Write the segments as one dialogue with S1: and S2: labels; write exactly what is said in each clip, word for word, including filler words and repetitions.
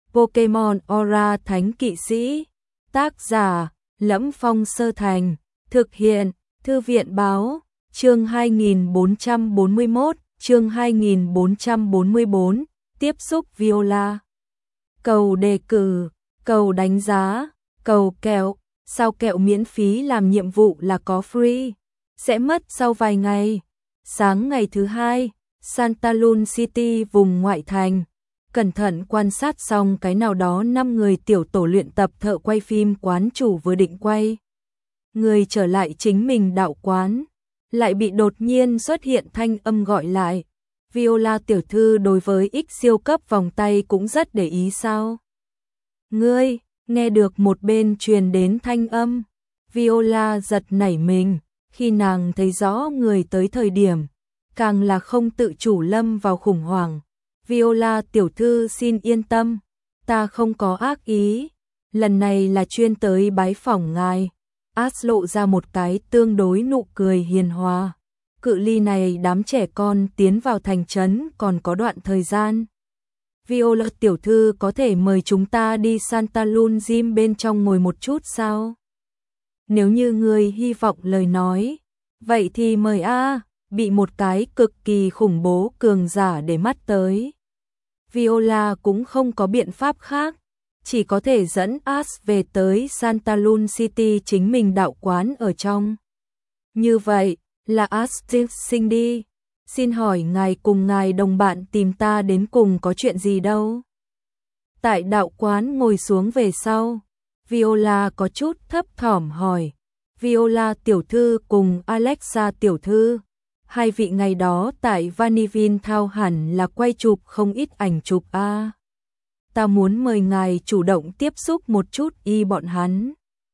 S1: Pokemon Aura Thánh Kỵ Sĩ. Tác giả: Lẫm Phong Sơ Thành. Thực hiện: Thư viện Báo. Chương hai nghìn bốn trăm bốn mươi mốt, chương hai nghìn bốn trăm bốn mươi bốn, tiếp xúc Viola. Cầu đề cử, cầu đánh giá, cầu kẹo, sao kẹo miễn phí làm nhiệm vụ là có free, sẽ mất sau vài ngày. Sáng ngày thứ hai, Santa Luna City vùng ngoại thành. Cẩn thận quan sát xong cái nào đó năm người tiểu tổ luyện tập thợ quay phim quán chủ vừa định quay người trở lại chính mình đạo quán, lại bị đột nhiên xuất hiện thanh âm gọi lại. Viola tiểu thư đối với X siêu cấp vòng tay cũng rất để ý sao? Ngươi, nghe được một bên truyền đến thanh âm. Viola giật nảy mình, khi nàng thấy rõ người tới thời điểm, càng là không tự chủ lâm vào khủng hoảng. Viola tiểu thư xin yên tâm, ta không có ác ý, lần này là chuyên tới bái phỏng ngài. As lộ ra một cái tương đối nụ cười hiền hòa. Cự ly này đám trẻ con tiến vào thành trấn còn có đoạn thời gian. Viola tiểu thư có thể mời chúng ta đi Santa Luna Gym bên trong ngồi một chút sao? Nếu như ngươi hy vọng lời nói, vậy thì mời a. Bị một cái cực kỳ khủng bố cường giả để mắt tới. Viola cũng không có biện pháp khác, chỉ có thể dẫn As về tới Santa Luna City chính mình đạo quán ở trong. Như vậy, là As sinh đi. Xin hỏi ngài cùng ngài đồng bạn tìm ta đến cùng có chuyện gì đâu? Tại đạo quán ngồi xuống về sau, Viola có chút thấp thỏm hỏi. Viola tiểu thư cùng Alexa tiểu thư, hai vị ngày đó tại Vanillin Town hẳn là quay chụp không ít ảnh chụp a. À. Ta muốn mời ngài chủ động tiếp xúc một chút y bọn hắn.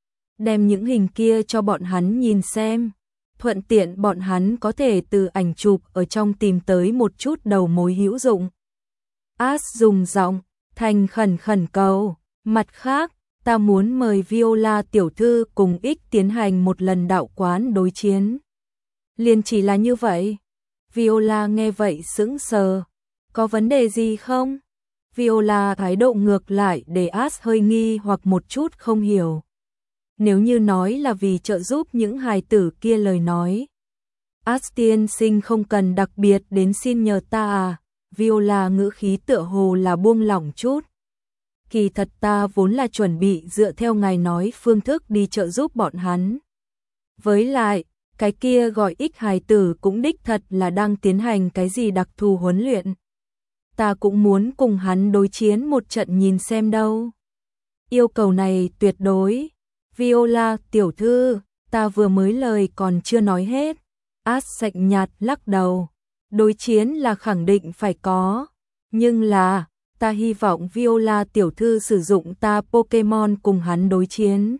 S1: Đem những hình kia cho bọn hắn nhìn xem. Thuận tiện bọn hắn có thể từ ảnh chụp ở trong tìm tới một chút đầu mối hữu dụng. As dùng giọng thành khẩn khẩn cầu. Mặt khác, ta muốn mời Viola tiểu thư cùng X tiến hành một lần đạo quán đối chiến. Liền chỉ là như vậy. Viola nghe vậy sững sờ. Có vấn đề gì không? Viola thái độ ngược lại để As hơi nghi hoặc một chút không hiểu. Nếu như nói là vì trợ giúp những hài tử kia lời nói. As tiên sinh không cần đặc biệt đến xin nhờ ta à? Viola ngữ khí tựa hồ là buông lỏng chút. Kỳ thật ta vốn là chuẩn bị dựa theo ngài nói phương thức đi trợ giúp bọn hắn. Với lại, cái kia gọi X hài tử cũng đích thật là đang tiến hành cái gì đặc thù huấn luyện. Ta cũng muốn cùng hắn đối chiến một trận nhìn xem đâu. Yêu cầu này tuyệt đối. Viola tiểu thư, ta vừa mới lời còn chưa nói hết. As sạnh nhạt lắc đầu. Đối chiến là khẳng định phải có. Nhưng là, ta hy vọng Viola tiểu thư sử dụng ta Pokemon cùng hắn đối chiến.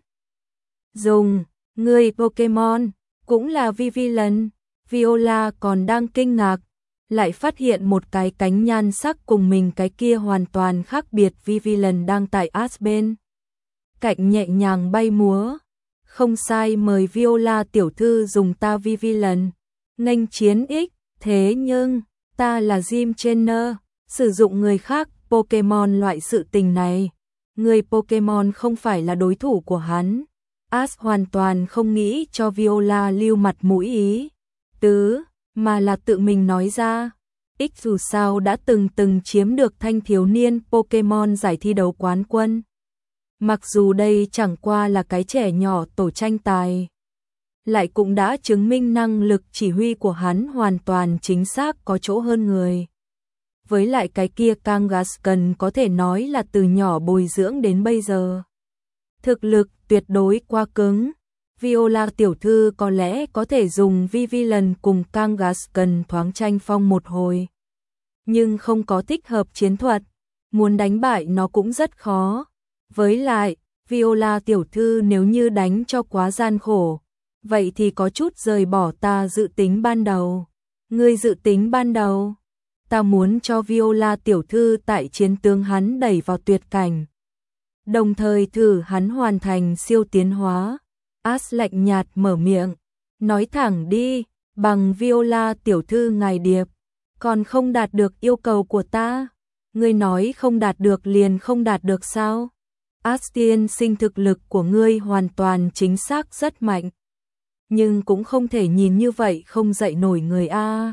S1: Dùng, người Pokemon, cũng là Vivillon. Viola còn đang kinh ngạc, lại phát hiện một cái cánh nhan sắc cùng mình cái kia hoàn toàn khác biệt. Vivillon đang tại As bên cạnh nhẹ nhàng bay múa. Không sai, mời Viola tiểu thư dùng ta Vivillon nghênh chiến X. Thế nhưng, ta là gym trainer, sử dụng người khác Pokemon loại sự tình này. Người Pokemon không phải là đối thủ của hắn. As hoàn toàn không nghĩ cho Viola lưu mặt mũi ý tứ, mà là tự mình nói ra. X dù sao đã từng từng chiếm được thanh thiếu niên Pokemon giải thi đấu quán quân. Mặc dù đây chẳng qua là cái trẻ nhỏ tổ tranh tài, lại cũng đã chứng minh năng lực chỉ huy của hắn hoàn toàn chính xác có chỗ hơn người. Với lại cái kia Kangaskhan có thể nói là từ nhỏ bồi dưỡng đến bây giờ. Thực lực tuyệt đối quá cứng. Viola tiểu thư có lẽ có thể dùng Vivillon cùng Kangaskhan thoáng tranh phong một hồi. Nhưng không có thích hợp chiến thuật. Muốn đánh bại nó cũng rất khó. Với lại, Viola tiểu thư nếu như đánh cho quá gian khổ, vậy thì có chút rời bỏ ta dự tính ban đầu. Ngươi dự tính ban đầu? Ta muốn cho Viola tiểu thư tại chiến tướng hắn đẩy vào tuyệt cảnh, đồng thời thử hắn hoàn thành siêu tiến hóa. As lạnh nhạt mở miệng, nói thẳng đi, bằng Viola tiểu thư ngài điệp, còn không đạt được yêu cầu của ta. Ngươi nói không đạt được liền không đạt được sao? As tiên sinh thực lực của ngươi hoàn toàn chính xác rất mạnh. Nhưng cũng không thể nhìn như vậy không dậy nổi người a.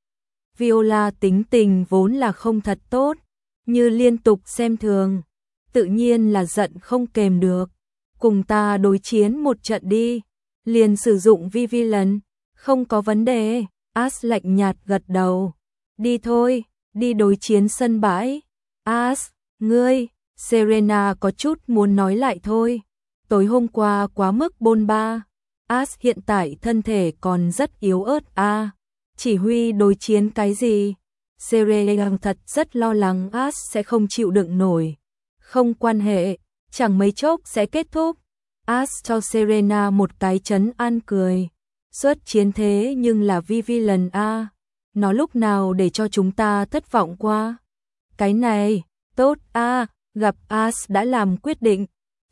S1: Viola tính tình vốn là không thật tốt, như liên tục xem thường, tự nhiên là giận không kềm được. Cùng ta đối chiến một trận đi, liền sử dụng Vivilen, không có vấn đề. As lạnh nhạt gật đầu. Đi thôi, đi đối chiến sân bãi. As, ngươi, Serena có chút muốn nói lại thôi. Tối hôm qua quá mức bôn ba. As hiện tại thân thể còn rất yếu ớt a. À, chỉ huy đối chiến cái gì? Serena thật rất lo lắng As sẽ không chịu đựng nổi. Không quan hệ, chẳng mấy chốc sẽ kết thúc. As cho Serena một cái trấn an cười. Xuất chiến thế nhưng là Vivilen a. Nó lúc nào để cho chúng ta thất vọng qua? Cái này, tốt a, gặp As đã làm quyết định.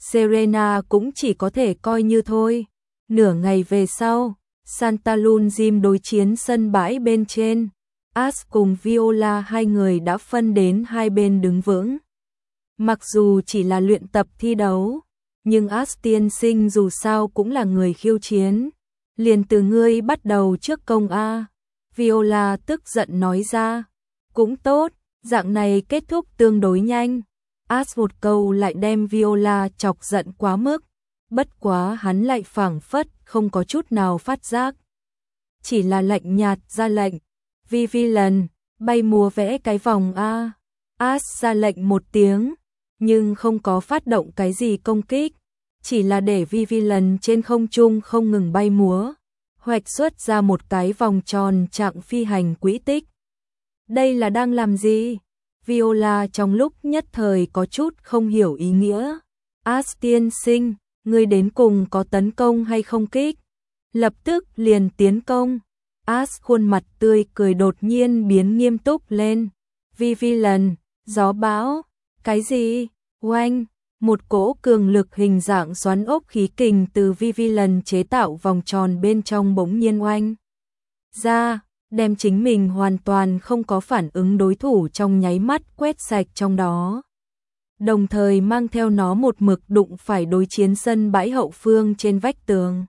S1: Serena cũng chỉ có thể coi như thôi. Nửa ngày về sau, Santa Lun Gym đối chiến sân bãi bên trên. As cùng Viola hai người đã phân đến hai bên đứng vững. Mặc dù chỉ là luyện tập thi đấu, nhưng As tiên sinh dù sao cũng là người khiêu chiến. Liền từ ngươi bắt đầu trước công a. Viola tức giận nói ra. Cũng tốt, dạng này kết thúc tương đối nhanh. As một câu lại đem Viola chọc giận quá mức. Bất quá hắn lại phảng phất không có chút nào phát giác. Chỉ là lạnh nhạt ra lệnh. Vivilen, bay múa vẽ cái vòng a. As ra lệnh một tiếng, nhưng không có phát động cái gì công kích. Chỉ là để Vivilen trên không trung không ngừng bay múa. Hoạch xuất ra một cái vòng tròn trạng phi hành quỹ tích. Đây là đang làm gì? Viola trong lúc nhất thời có chút không hiểu ý nghĩa. As tiên sinh, ngươi đến cùng có tấn công hay không kích? Lập tức liền tiến công. As khuôn mặt tươi cười đột nhiên biến nghiêm túc lên. Vivilen, gió bão, cái gì? Oanh, một cỗ cường lực hình dạng xoắn ốc khí kình từ Vivilen chế tạo vòng tròn bên trong bỗng nhiên oanh ra, đem chính mình hoàn toàn không có phản ứng đối thủ trong nháy mắt quét sạch trong đó. Đồng thời mang theo nó một mực đụng phải đối chiến sân bãi hậu phương trên vách tường.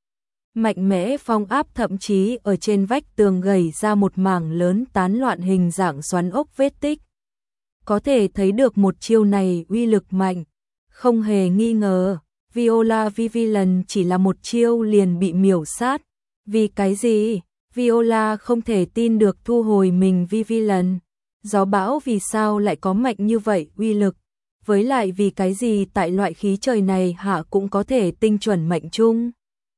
S1: Mạnh mẽ phong áp thậm chí ở trên vách tường gầy ra một mảng lớn tán loạn hình dạng xoắn ốc vết tích. Có thể thấy được một chiêu này uy lực mạnh. Không hề nghi ngờ, Viola Vivilen chỉ là một chiêu liền bị miểu sát. Vì cái gì? Viola không thể tin được thu hồi mình Vivilen. Gió bão vì sao lại có mạnh như vậy uy lực? Với lại vì cái gì tại loại khí trời này hạ cũng có thể tinh chuẩn mệnh chung?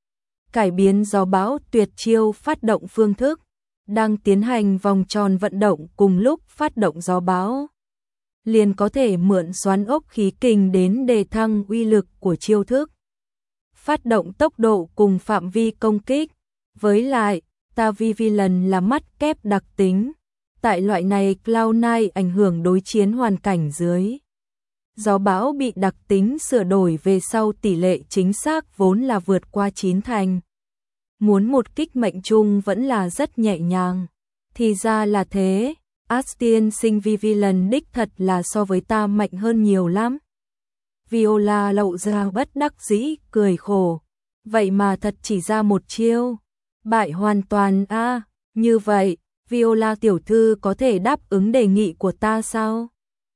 S1: Cải biến gió bão tuyệt chiêu phát động phương thức. Đang tiến hành vòng tròn vận động cùng lúc phát động gió bão. Liền có thể mượn xoắn ốc khí kình đến đề thăng uy lực của chiêu thức. Phát động tốc độ cùng phạm vi công kích. Với lại, ta Vivilen là mắt kép đặc tính. Tại loại này Cloud Nine ảnh hưởng đối chiến hoàn cảnh dưới. Gió bão bị đặc tính sửa đổi về sau tỷ lệ chính xác vốn là vượt qua chín thành. Muốn một kích mệnh chung vẫn là rất nhẹ nhàng. Thì ra là thế. As tiên sinh Vivilen đích thật là so với ta mạnh hơn nhiều lắm. Viola lộ ra bất đắc dĩ, cười khổ. Vậy mà thật chỉ ra một chiêu. Bại hoàn toàn a. À, như vậy, Viola tiểu thư có thể đáp ứng đề nghị của ta sao?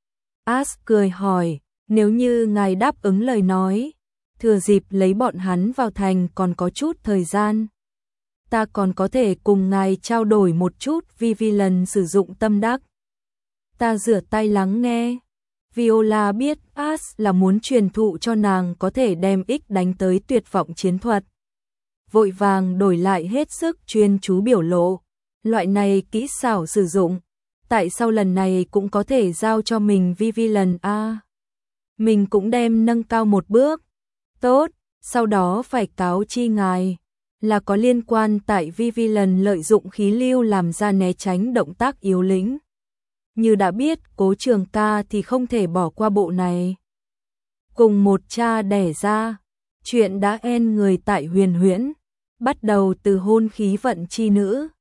S1: As cười hỏi, nếu như ngài đáp ứng lời nói, thừa dịp lấy bọn hắn vào thành còn có chút thời gian. Ta còn có thể cùng ngài trao đổi một chút Vivilen sử dụng tâm đắc. Ta rửa tay lắng nghe. Viola biết As là muốn truyền thụ cho nàng có thể đem ích đánh tới tuyệt vọng chiến thuật. Vội vàng đổi lại hết sức chuyên chú biểu lộ. Loại này kỹ xảo sử dụng. Tại sao lần này cũng có thể giao cho mình Vivilen a? Mình cũng đem nâng cao một bước. Tốt, sau đó phải cáo chi ngài. Là có liên quan tại Vivilen lợi dụng khí lưu làm ra né tránh động tác yếu lĩnh. Như đã biết Cố Trường Ca thì không thể bỏ qua bộ này. Cùng một cha đẻ ra, chuyện đã en người tại Huyền Huyễn, bắt đầu từ hôn khí vận chi nữ.